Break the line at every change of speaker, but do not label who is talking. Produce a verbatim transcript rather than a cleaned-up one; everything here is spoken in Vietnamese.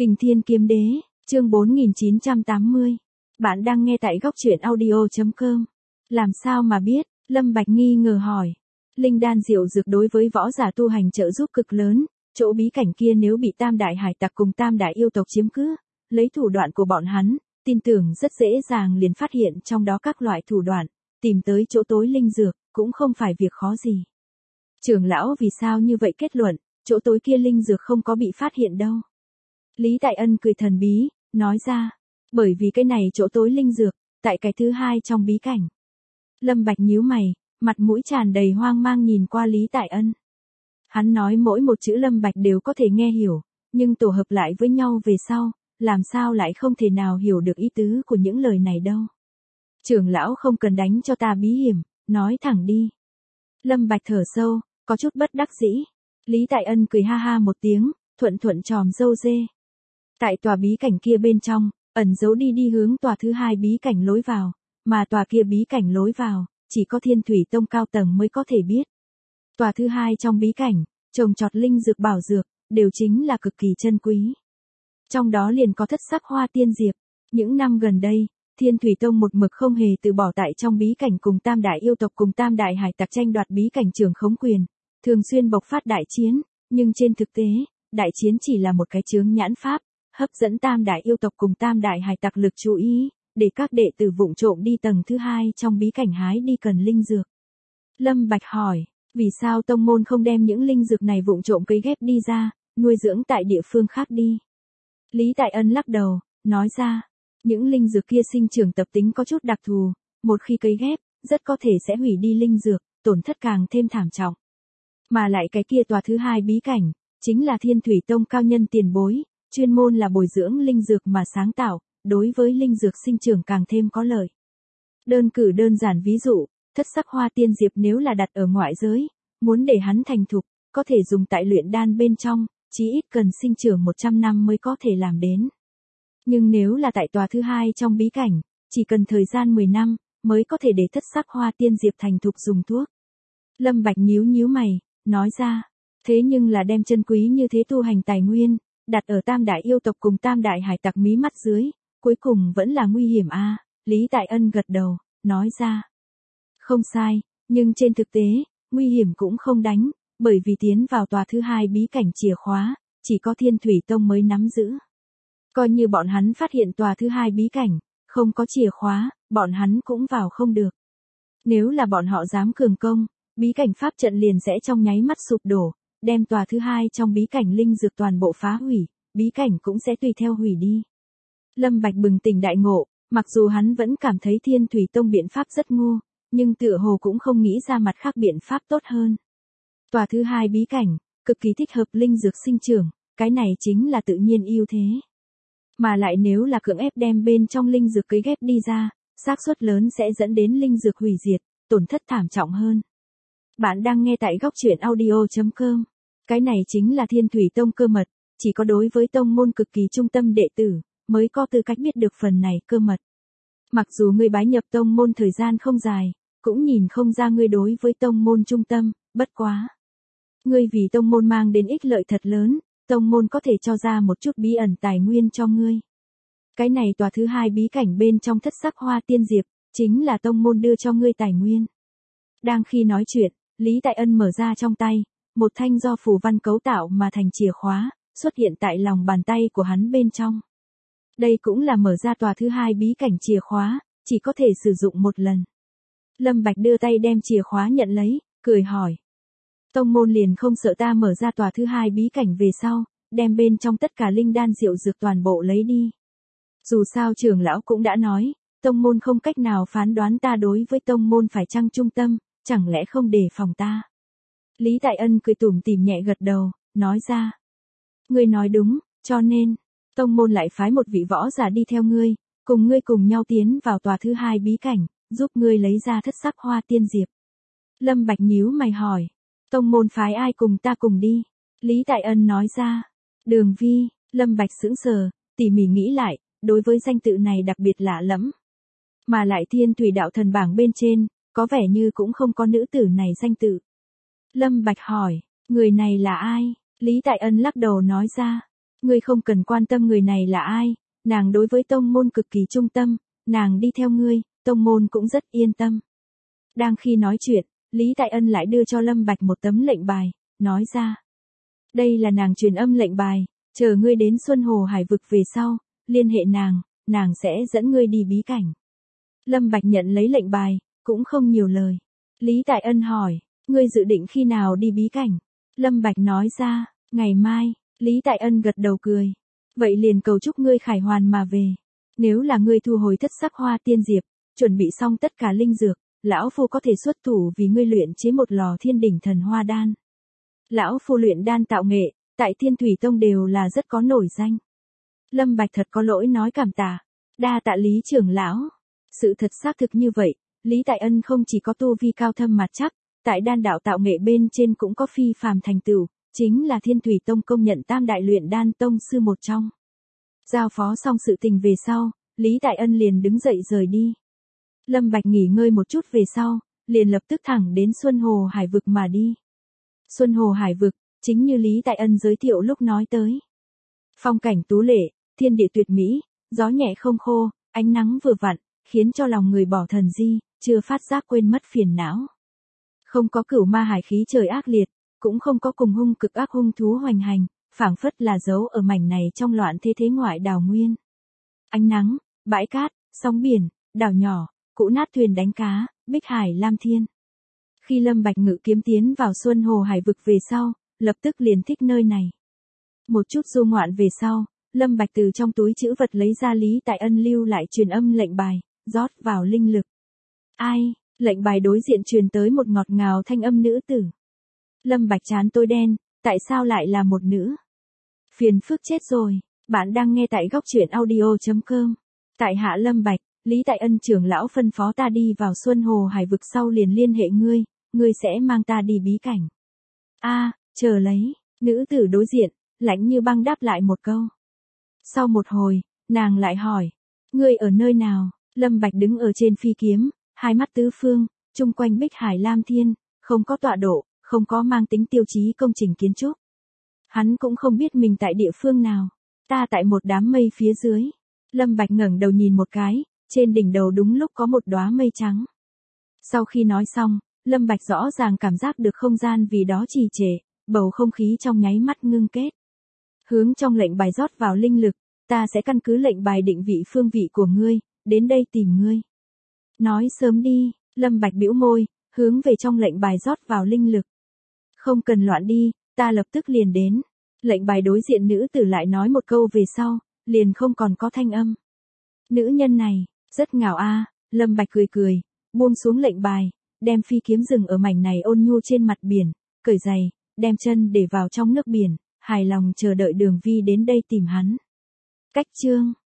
Kình Thiên Kiếm Đế, chương bốn nghìn chín trăm tám mươi. Bạn đang nghe tại góc truyện audio chấm com. Làm sao mà biết? Lâm Bạch nghi ngờ hỏi. Linh đan diệu dược đối với võ giả tu hành trợ giúp cực lớn, chỗ bí cảnh kia nếu bị Tam đại hải tặc cùng Tam đại yêu tộc chiếm cứ, lấy thủ đoạn của bọn hắn, tin tưởng rất dễ dàng liền phát hiện trong đó các loại thủ đoạn, tìm tới chỗ tối linh dược, cũng không phải việc khó gì. Trưởng lão vì sao như vậy kết luận, chỗ tối kia linh dược không có bị phát hiện đâu. Lý Tại Ân cười thần bí, nói ra, bởi vì cái này chỗ tối linh dược, tại cái thứ hai trong bí cảnh. Lâm Bạch nhíu mày, mặt mũi tràn đầy hoang mang nhìn qua Lý Tại Ân. Hắn nói mỗi một chữ Lâm Bạch đều có thể nghe hiểu, nhưng tổ hợp lại với nhau về sau, làm sao lại không thể nào hiểu được ý tứ của những lời này đâu. Trưởng lão không cần đánh cho ta bí hiểm, nói thẳng đi. Lâm Bạch thở sâu, có chút bất đắc dĩ. Lý Tại Ân cười ha ha một tiếng, thuận thuận tròm râu dê. Tại tòa bí cảnh kia bên trong, ẩn giấu đi đi hướng tòa thứ hai bí cảnh lối vào, mà tòa kia bí cảnh lối vào, chỉ có Thiên Thủy Tông cao tầng mới có thể biết. Tòa thứ hai trong bí cảnh, trồng trọt linh dược bảo dược, đều chính là cực kỳ chân quý. Trong đó liền có thất sắc hoa tiên diệp. Những năm gần đây, Thiên Thủy Tông một mực không hề từ bỏ tại trong bí cảnh cùng Tam đại yêu tộc cùng Tam đại hải tặc tranh đoạt bí cảnh trưởng khống quyền, thường xuyên bộc phát đại chiến, nhưng trên thực tế, đại chiến chỉ là một cái chướng nhãn pháp, hấp dẫn Tam đại yêu tộc cùng Tam đại hải tặc lực chú ý, để các đệ tử vụng trộm đi tầng thứ hai trong bí cảnh hái đi cần linh dược. Lâm Bạch hỏi, vì sao tông môn không đem những linh dược này vụng trộm cấy ghép đi ra, nuôi dưỡng tại địa phương khác đi? Lý Tại Ân lắc đầu, nói ra, những linh dược kia sinh trưởng tập tính có chút đặc thù, một khi cấy ghép, rất có thể sẽ hủy đi linh dược, tổn thất càng thêm thảm trọng. Mà lại cái kia tòa thứ hai bí cảnh, chính là Thiên Thủy Tông cao nhân tiền bối, chuyên môn là bồi dưỡng linh dược mà sáng tạo, đối với linh dược sinh trưởng càng thêm có lợi. Đơn cử đơn giản ví dụ, thất sắc hoa tiên diệp nếu là đặt ở ngoại giới, muốn để hắn thành thục, có thể dùng tại luyện đan bên trong, chí ít cần sinh trưởng một trăm năm mới có thể làm đến. Nhưng nếu là tại tòa thứ hai trong bí cảnh, chỉ cần thời gian mười năm, mới có thể để thất sắc hoa tiên diệp thành thục dùng thuốc. Lâm Bạch nhíu nhíu mày, nói ra, thế nhưng là đem chân quý như thế tu hành tài nguyên, đặt ở Tam đại yêu tộc cùng Tam đại hải tặc mí mắt dưới, cuối cùng vẫn là nguy hiểm a. À? Lý Tại Ân gật đầu, nói ra, không sai, nhưng trên thực tế, nguy hiểm cũng không đánh, bởi vì tiến vào tòa thứ hai bí cảnh chìa khóa, chỉ có Thiên Thủy Tông mới nắm giữ. Coi như bọn hắn phát hiện tòa thứ hai bí cảnh, không có chìa khóa, bọn hắn cũng vào không được. Nếu là bọn họ dám cường công, bí cảnh pháp trận liền sẽ trong nháy mắt sụp đổ, đem tòa thứ hai trong bí cảnh linh dược toàn bộ phá hủy, bí cảnh cũng sẽ tùy theo hủy đi. Lâm Bạch bừng tỉnh đại ngộ, mặc dù hắn vẫn cảm thấy Thiên Thủy Tông biện pháp rất ngu, nhưng tựa hồ cũng không nghĩ ra mặt khác biện pháp tốt hơn. Tòa thứ hai bí cảnh, cực kỳ thích hợp linh dược sinh trưởng, cái này chính là tự nhiên ưu thế. Mà lại nếu là cưỡng ép đem bên trong linh dược cấy ghép đi ra, xác suất lớn sẽ dẫn đến linh dược hủy diệt, tổn thất thảm trọng hơn. Bạn đang nghe tại góc truyện audio chấm com. Cái này chính là Thiên Thủy Tông cơ mật, chỉ có đối với tông môn cực kỳ trung tâm đệ tử, mới có tư cách biết được phần này cơ mật. Mặc dù ngươi bái nhập tông môn thời gian không dài, cũng nhìn không ra ngươi đối với tông môn trung tâm, bất quá. Ngươi vì tông môn mang đến ích lợi thật lớn, tông môn có thể cho ra một chút bí ẩn tài nguyên cho ngươi. Cái này tòa thứ hai bí cảnh bên trong thất sắc hoa tiên diệp, chính là tông môn đưa cho ngươi tài nguyên. Đang khi nói chuyện, Lý Tại Ân mở ra trong tay, một thanh do phù văn cấu tạo mà thành chìa khóa, xuất hiện tại lòng bàn tay của hắn bên trong. Đây cũng là mở ra tòa thứ hai bí cảnh chìa khóa, chỉ có thể sử dụng một lần. Lâm Bạch đưa tay đem chìa khóa nhận lấy, cười hỏi. Tông môn liền không sợ ta mở ra tòa thứ hai bí cảnh về sau, đem bên trong tất cả linh đan diệu dược toàn bộ lấy đi. Dù sao trưởng lão cũng đã nói, tông môn không cách nào phán đoán ta đối với tông môn phải chăng trung tâm, chẳng lẽ không đề phòng ta. Lý Tại Ân cười tủm tỉm nhẹ gật đầu, nói ra. Ngươi nói đúng, cho nên, tông môn lại phái một vị võ giả đi theo ngươi, cùng ngươi cùng nhau tiến vào tòa thứ hai bí cảnh, giúp ngươi lấy ra thất sắc hoa tiên diệp. Lâm Bạch nhíu mày hỏi, tông môn phái ai cùng ta cùng đi? Lý Tại Ân nói ra, Đường Vi. Lâm Bạch sững sờ, tỉ mỉ nghĩ lại, đối với danh tự này đặc biệt lạ lẫm. Mà lại Thiên Thủy đạo thần bảng bên trên, có vẻ như cũng không có nữ tử này danh tự. Lâm Bạch hỏi, người này là ai? Lý Tại Ân lắc đầu nói ra, Ngươi không cần quan tâm người này là ai, nàng đối với tông môn cực kỳ trung tâm, nàng đi theo ngươi, tông môn cũng rất yên tâm. Đang khi nói chuyện, Lý Tại Ân lại đưa cho Lâm Bạch một tấm lệnh bài, nói ra. Đây là nàng truyền âm lệnh bài, chờ ngươi đến Xuân Hồ Hải vực về sau, liên hệ nàng, nàng sẽ dẫn ngươi đi bí cảnh. Lâm Bạch nhận lấy lệnh bài, cũng không nhiều lời. Lý Tại Ân hỏi, ngươi dự định khi nào đi bí cảnh? Lâm Bạch nói ra, ngày mai. Lý Tại Ân gật đầu cười. Vậy liền cầu chúc ngươi khải hoàn mà về. Nếu là ngươi thu hồi thất sắc hoa tiên diệp, chuẩn bị xong tất cả linh dược, lão phu có thể xuất thủ vì ngươi luyện chế một lò thiên đỉnh thần hoa đan. Lão phu luyện đan tạo nghệ, tại Thiên Thủy Tông đều là rất có nổi danh. Lâm Bạch thật có lỗi nói cảm tạ, đa tạ Lý trưởng lão. Sự thật xác thực như vậy, Lý Tại Ân không chỉ có tu vi cao thâm mặt chắc, tại đan đạo tạo nghệ bên trên cũng có phi phàm thành tựu, chính là Thiên Thủy Tông công nhận tam đại luyện đan tông sư một trong. Giao phó xong sự tình về sau, Lý Tại Ân liền đứng dậy rời đi. Lâm Bạch nghỉ ngơi một chút về sau, liền lập tức thẳng đến Xuân Hồ Hải vực mà đi. Xuân Hồ Hải vực, chính như Lý Tại Ân giới thiệu lúc nói tới. Phong cảnh tú lệ, thiên địa tuyệt mỹ, gió nhẹ không khô, ánh nắng vừa vặn, khiến cho lòng người bỏ thần di, chưa phát giác quên mất phiền não. Không có cửu ma hải khí trời ác liệt, cũng không có cùng hung cực ác hung thú hoành hành, phảng phất là dấu ở mảnh này trong loạn thế thế ngoại đào nguyên. Ánh nắng, bãi cát, sóng biển, đảo nhỏ, cũ nát thuyền đánh cá, bích hải lam thiên. Khi Lâm Bạch ngự kiếm tiến vào Xuân Hồ Hải vực về sau, lập tức liền thích nơi này. Một chút du ngoạn về sau, Lâm Bạch từ trong túi trữ vật lấy ra Lý Tại Ân lưu lại truyền âm lệnh bài, rót vào linh lực. Ai, lệnh bài đối diện truyền tới một ngọt ngào thanh âm nữ tử. Lâm Bạch trán tối đen, tại sao lại là một nữ? Phiền phức chết rồi, bạn đang nghe tại góc truyện audio chấm com. Tại hạ Lâm Bạch, Lý Tại Ân trưởng lão phân phó ta đi vào Xuân Hồ Hải vực sau liền liên hệ ngươi, ngươi sẽ mang ta đi bí cảnh. A, chờ lấy, nữ tử đối diện, lạnh như băng đáp lại một câu. Sau một hồi, nàng lại hỏi, ngươi ở nơi nào? Lâm Bạch đứng ở trên phi kiếm, hai mắt tứ phương, chung quanh bích hải lam thiên, không có tọa độ, không có mang tính tiêu chí công trình kiến trúc. Hắn cũng không biết mình tại địa phương nào, ta tại một đám mây phía dưới. Lâm Bạch ngẩng đầu nhìn một cái, trên đỉnh đầu đúng lúc có một đóa mây trắng. Sau khi nói xong, Lâm Bạch rõ ràng cảm giác được không gian vì đó trì trệ, bầu không khí trong nháy mắt ngưng kết. Hướng trong lệnh bài rót vào linh lực, ta sẽ căn cứ lệnh bài định vị phương vị của ngươi, đến đây tìm ngươi. Nói sớm đi, Lâm Bạch bĩu môi, hướng về trong lệnh bài rót vào linh lực. Không cần loạn đi, ta lập tức liền đến. Lệnh bài đối diện nữ tử lại nói một câu về sau, liền không còn có thanh âm. Nữ nhân này, rất ngào a, Lâm Bạch cười cười, buông xuống lệnh bài, đem phi kiếm dừng ở mảnh này ôn nhu trên mặt biển, cởi giày, đem chân để vào trong nước biển, hài lòng chờ đợi Đường Vi đến đây tìm hắn. Cách chương